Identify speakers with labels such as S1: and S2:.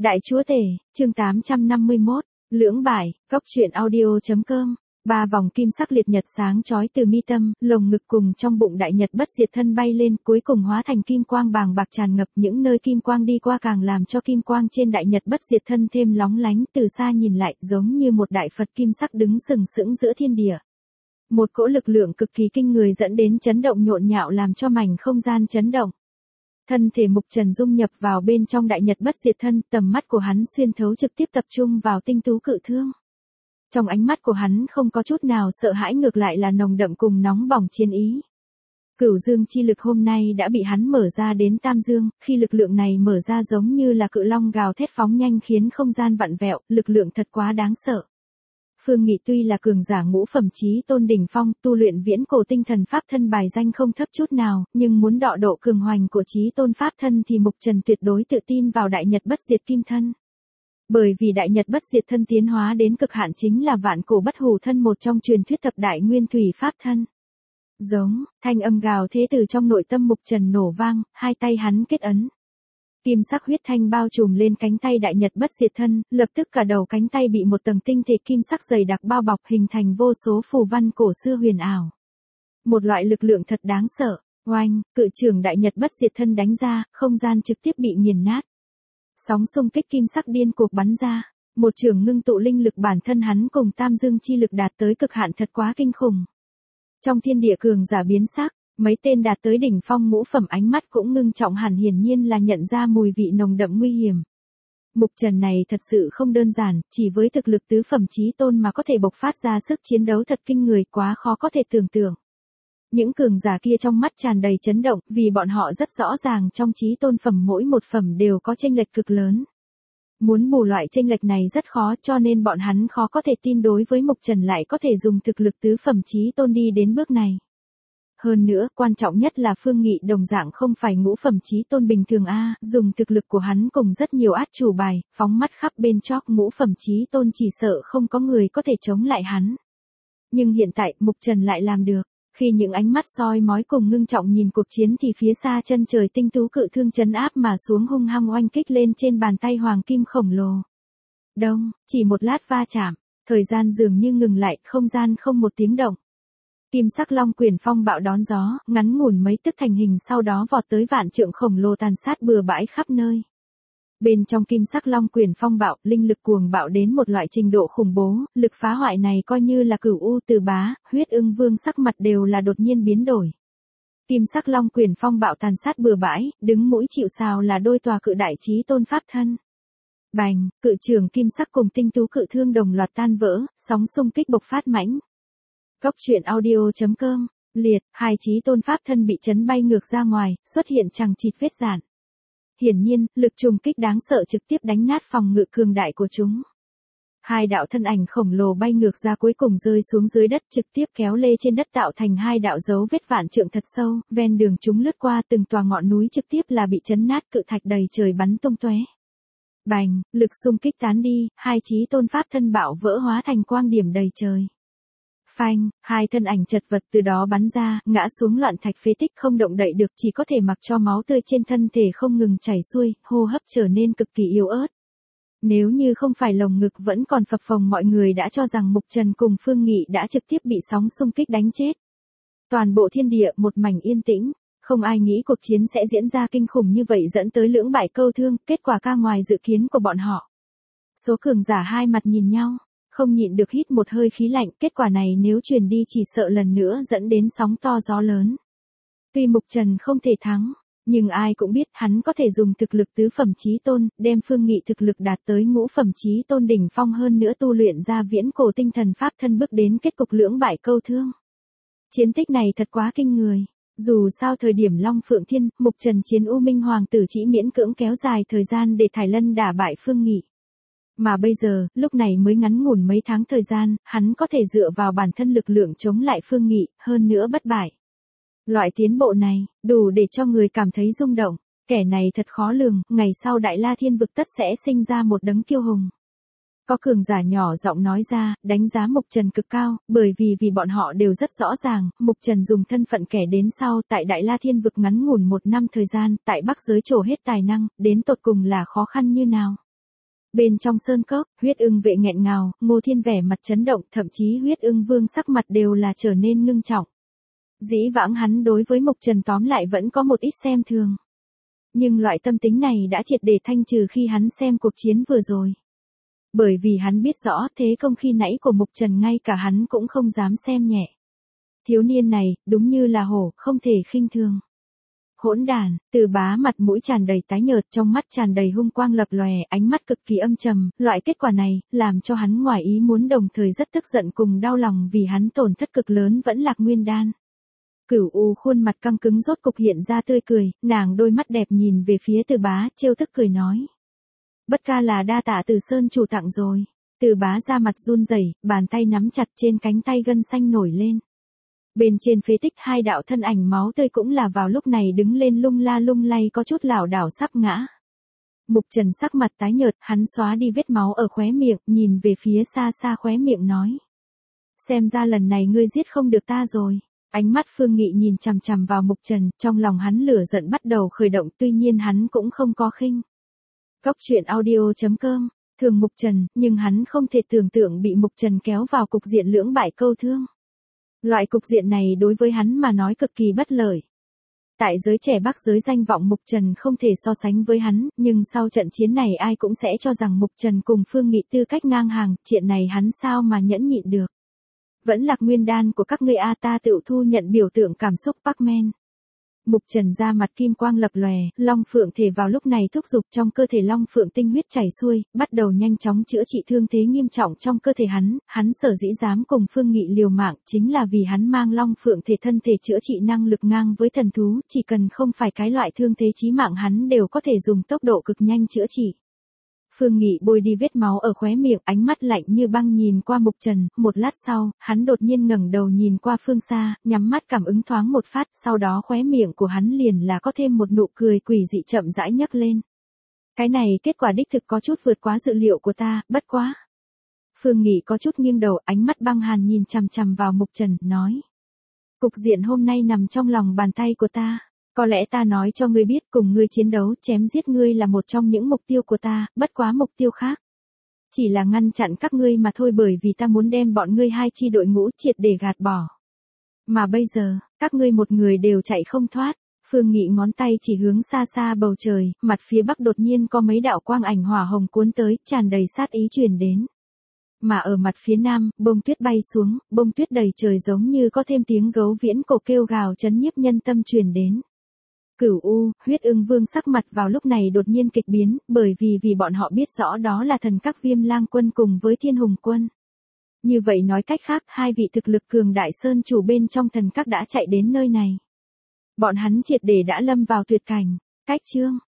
S1: Đại chúa tể, chương 851, lưỡng bại, cốc truyện audio.com. Ba vòng kim sắc liệt nhật sáng chói từ mi tâm, lồng ngực cùng trong bụng đại nhật bất diệt thân bay lên, cuối cùng hóa thành kim quang bàng bạc tràn ngập, những nơi kim quang đi qua càng làm cho kim quang trên đại nhật bất diệt thân thêm lóng lánh, từ xa nhìn lại giống như một đại Phật kim sắc đứng sừng sững giữa thiên địa. Một cỗ lực lượng cực kỳ kinh người dẫn đến chấn động nhộn nhạo làm cho mảnh không gian chấn động. Thân thể Mục Trần dung nhập vào bên trong đại nhật bất diệt thân, tầm mắt của hắn xuyên thấu trực tiếp tập trung vào tinh tú cự thương. Trong ánh mắt của hắn không có chút nào sợ hãi, ngược lại là nồng đậm cùng nóng bỏng chiến ý. Cửu dương chi lực hôm nay đã bị hắn mở ra đến tam dương, khi lực lượng này mở ra giống như là cự long gào thét phóng nhanh khiến không gian vặn vẹo, lực lượng thật quá đáng sợ. Phương Nghị tuy là cường giả ngũ phẩm chí tôn đỉnh phong, tu luyện viễn cổ tinh thần pháp thân bài danh không thấp chút nào, nhưng muốn đọ độ cường hoành của chí tôn pháp thân thì Mục Trần tuyệt đối tự tin vào đại nhật bất diệt kim thân. Bởi vì đại nhật bất diệt thân tiến hóa đến cực hạn chính là vạn cổ bất hủ thân, một trong truyền thuyết thập đại nguyên thủy pháp thân. Giống, thanh âm gào thế từ trong nội tâm Mục Trần nổ vang, hai tay hắn kết ấn. Kim sắc huyết thanh bao trùm lên cánh tay đại nhật bất diệt thân, lập tức cả đầu cánh tay bị một tầng tinh thể kim sắc dày đặc bao bọc, hình thành vô số phù văn cổ xưa huyền ảo. Một loại lực lượng thật đáng sợ. Oanh, cự trường đại nhật bất diệt thân đánh ra, không gian trực tiếp bị nghiền nát. Sóng xung kích kim sắc điên cuồng bắn ra, một trường ngưng tụ linh lực bản thân hắn cùng tam dương chi lực đạt tới cực hạn thật quá kinh khủng. Trong thiên địa cường giả biến sắc, mấy tên đạt tới đỉnh phong ngũ phẩm ánh mắt cũng ngưng trọng hẳn, hiển nhiên là nhận ra mùi vị nồng đậm nguy hiểm. Mục Trần này thật sự không đơn giản, chỉ với thực lực tứ phẩm chí tôn mà có thể bộc phát ra sức chiến đấu thật kinh người, quá khó có thể tưởng tượng. Những cường giả kia trong mắt tràn đầy chấn động, vì bọn họ rất rõ ràng trong chí tôn phẩm mỗi một phẩm đều có chênh lệch cực lớn. Muốn bù loại chênh lệch này rất khó, cho nên bọn hắn khó có thể tin đối với Mục Trần lại có thể dùng thực lực tứ phẩm chí tôn đi đến bước này. Hơn nữa, quan trọng nhất là Phương Nghị đồng dạng không phải ngũ phẩm chí tôn bình thường dùng thực lực của hắn cùng rất nhiều át chủ bài, phóng mắt khắp bên chóp ngũ phẩm chí tôn chỉ sợ không có người có thể chống lại hắn. Nhưng hiện tại, Mục Trần lại làm được. Khi những ánh mắt soi mói cùng ngưng trọng nhìn cuộc chiến thì phía xa chân trời tinh tú cự thương chấn áp mà xuống, hung hăng oanh kích lên trên bàn tay hoàng kim khổng lồ. Đông, chỉ một lát va chạm, thời gian dường như ngừng lại, không gian không một tiếng động. Kim sắc long quyền phong bạo đón gió, ngắn ngủn mấy tức thành hình, sau đó vọt tới vạn trượng khổng lồ tàn sát bừa bãi khắp nơi. Bên trong kim sắc long quyền phong bạo, linh lực cuồng bạo đến một loại trình độ khủng bố, lực phá hoại này coi như là Cửu U Từ Bá, Huyết Ưng Vương sắc mặt đều là đột nhiên biến đổi. Kim sắc long quyền phong bạo tàn sát bừa bãi, đứng mũi chịu sào là đôi tòa cự đại chí tôn pháp thân. Bành, cự trường kim sắc cùng tinh tú cự thương đồng loạt tan vỡ, sóng xung kích bộc phát mãnh. Cốc truyện audio.com, liệt, hai chí tôn pháp thân bị chấn bay ngược ra ngoài, xuất hiện chằng chịt vết rạn. Hiển nhiên, lực trùng kích đáng sợ trực tiếp đánh nát phòng ngự cường đại của chúng. Hai đạo thân ảnh khổng lồ bay ngược ra, cuối cùng rơi xuống dưới đất, trực tiếp kéo lê trên đất tạo thành hai đạo dấu vết vạn trượng thật sâu, ven đường chúng lướt qua từng tòa ngọn núi trực tiếp là bị chấn nát, cự thạch đầy trời bắn tung tóe. Bành, lực xung kích tán đi, hai chí tôn pháp thân bạo vỡ hóa thành quang điểm đầy trời. Phanh, hai thân ảnh chật vật từ đó bắn ra, ngã xuống loạn thạch phế tích, không động đậy được, chỉ có thể mặc cho máu tươi trên thân thể không ngừng chảy xuôi, hô hấp trở nên cực kỳ yếu ớt. Nếu như không phải lồng ngực vẫn còn phập phồng, mọi người đã cho rằng Mục Trần cùng Phương Nghị đã trực tiếp bị sóng xung kích đánh chết. Toàn bộ thiên địa một mảnh yên tĩnh, không ai nghĩ cuộc chiến sẽ diễn ra kinh khủng như vậy, dẫn tới lưỡng bại câu thương, kết quả ca ngoài dự kiến của bọn họ. Số cường giả hai mặt nhìn nhau, không nhịn được hít một hơi khí lạnh, kết quả này nếu truyền đi chỉ sợ lần nữa dẫn đến sóng to gió lớn. Tuy Mục Trần không thể thắng, nhưng ai cũng biết hắn có thể dùng thực lực tứ phẩm chí tôn, đem Phương Nghị thực lực đạt tới ngũ phẩm chí tôn đỉnh phong, hơn nữa tu luyện ra viễn cổ tinh thần pháp thân, bước đến kết cục lưỡng bại câu thương. Chiến tích này thật quá kinh người. Dù sao thời điểm Long Phượng Thiên, Mục Trần chiến U Minh Hoàng tử chỉ miễn cưỡng kéo dài thời gian để Thải Lân đả bại Phương Nghị. Mà bây giờ, lúc này mới ngắn ngủn mấy tháng thời gian, hắn có thể dựa vào bản thân lực lượng chống lại Phương Nghị, hơn nữa bất bại. Loại tiến bộ này, đủ để cho người cảm thấy rung động, kẻ này thật khó lường, ngày sau Đại La Thiên vực tất sẽ sinh ra một đấng kiêu hùng. Có cường giả nhỏ giọng nói ra, đánh giá Mục Trần cực cao, bởi vì bọn họ đều rất rõ ràng, Mục Trần dùng thân phận kẻ đến sau tại Đại La Thiên vực ngắn ngủn một năm thời gian, tại Bắc giới trổ hết tài năng, đến tột cùng là khó khăn như nào. Bên trong sơn cốc, Huyết Ưng vệ nghẹn ngào, Ngô Thiên vẻ mặt chấn động, thậm chí Huyết Ưng Vương sắc mặt đều là trở nên ngưng trọng. Dĩ vãng hắn đối với Mục Trần tóm lại vẫn có một ít xem thường. Nhưng loại tâm tính này đã triệt để thanh trừ khi hắn xem cuộc chiến vừa rồi. Bởi vì hắn biết rõ thế công khi nãy của Mục Trần ngay cả hắn cũng không dám xem nhẹ. Thiếu niên này, đúng như là hổ, không thể khinh thường. Hỗn đản, Từ Bá mặt mũi tràn đầy tái nhợt, trong mắt tràn đầy hung quang lập lòe, ánh mắt cực kỳ âm trầm, loại kết quả này, làm cho hắn ngoài ý muốn đồng thời rất tức giận cùng đau lòng vì hắn tổn thất cực lớn vẫn Lạc Nguyên Đan. Cửu U khuôn mặt căng cứng rốt cục hiện ra tươi cười, nàng đôi mắt đẹp nhìn về phía Từ Bá, trêu tức cười nói. Bất ca là đa tạ Từ Sơn chủ tặng rồi. Từ Bá ra mặt run rẩy, bàn tay nắm chặt trên cánh tay gân xanh nổi lên. Bên trên phế tích hai đạo thân ảnh máu tươi cũng là vào lúc này đứng lên lung la lung lay có chút lảo đảo sắp ngã. Mục Trần sắc mặt tái nhợt, hắn xóa đi vết máu ở khóe miệng, nhìn về phía xa xa khóe miệng nói. Xem ra lần này ngươi giết không được ta rồi. Ánh mắt Phương Nghị nhìn chằm chằm vào Mục Trần, trong lòng hắn lửa giận bắt đầu khởi động, tuy nhiên hắn cũng không có khinh. Cốc truyện audio.com, thường Mục Trần, nhưng hắn không thể tưởng tượng bị Mục Trần kéo vào cục diện lưỡng bại câu thương. Loại cục diện này đối với hắn mà nói cực kỳ bất lợi. Tại giới trẻ Bắc giới danh vọng Mục Trần không thể so sánh với hắn, nhưng sau trận chiến này ai cũng sẽ cho rằng Mục Trần cùng Phương Nghị tư cách ngang hàng, chuyện này hắn sao mà nhẫn nhịn được. Vẫn Lạc Nguyên Đan của các ngươi a, ta tự thu nhận biểu tượng cảm xúc Pac-Man. Mục Trần ra mặt kim quang lập lòe, Long Phượng thể vào lúc này thúc giục trong cơ thể Long Phượng tinh huyết chảy xuôi, bắt đầu nhanh chóng chữa trị thương thế nghiêm trọng trong cơ thể hắn sở dĩ dám cùng Phương Nghị liều mạng chính là vì hắn mang Long Phượng thể thân thể chữa trị năng lực ngang với thần thú, chỉ cần không phải cái loại thương thế chí mạng hắn đều có thể dùng tốc độ cực nhanh chữa trị. Phương Nghị bôi đi vết máu ở khóe miệng, ánh mắt lạnh như băng nhìn qua Mục Trần, một lát sau, hắn đột nhiên ngẩng đầu nhìn qua phương xa, nhắm mắt cảm ứng thoáng một phát, sau đó khóe miệng của hắn liền là có thêm một nụ cười quỷ dị chậm rãi nhấc lên. Cái này kết quả đích thực có chút vượt quá dự liệu của ta, bất quá. Phương Nghị có chút nghiêng đầu, ánh mắt băng hàn nhìn chằm chằm vào Mục Trần, nói. Cục diện hôm nay nằm trong lòng bàn tay của ta. Có lẽ ta nói cho ngươi biết cùng ngươi chiến đấu chém giết ngươi là một trong những mục tiêu của ta, bất quá mục tiêu khác. Chỉ là ngăn chặn các ngươi mà thôi bởi vì ta muốn đem bọn ngươi hai chi đội ngũ triệt để gạt bỏ. Mà bây giờ, các ngươi một người đều chạy không thoát. Phương Nghị ngón tay chỉ hướng xa xa bầu trời, mặt phía bắc đột nhiên có mấy đạo quang ảnh hỏa hồng cuốn tới, tràn đầy sát ý truyền đến. Mà ở mặt phía nam, bông tuyết bay xuống, bông tuyết đầy trời giống như có thêm tiếng gấu viễn cổ kêu gào chấn nhiếp nhân tâm truyền đến. Cửu U, Huyết Ưng Vương sắc mặt vào lúc này đột nhiên kịch biến, bởi vì bọn họ biết rõ đó là thần các Viêm Lang quân cùng với Thiên Hùng quân. Như vậy nói cách khác, hai vị thực lực cường đại sơn chủ bên trong thần các đã chạy đến nơi này. Bọn hắn triệt để đã lâm vào tuyệt cảnh. Cách chương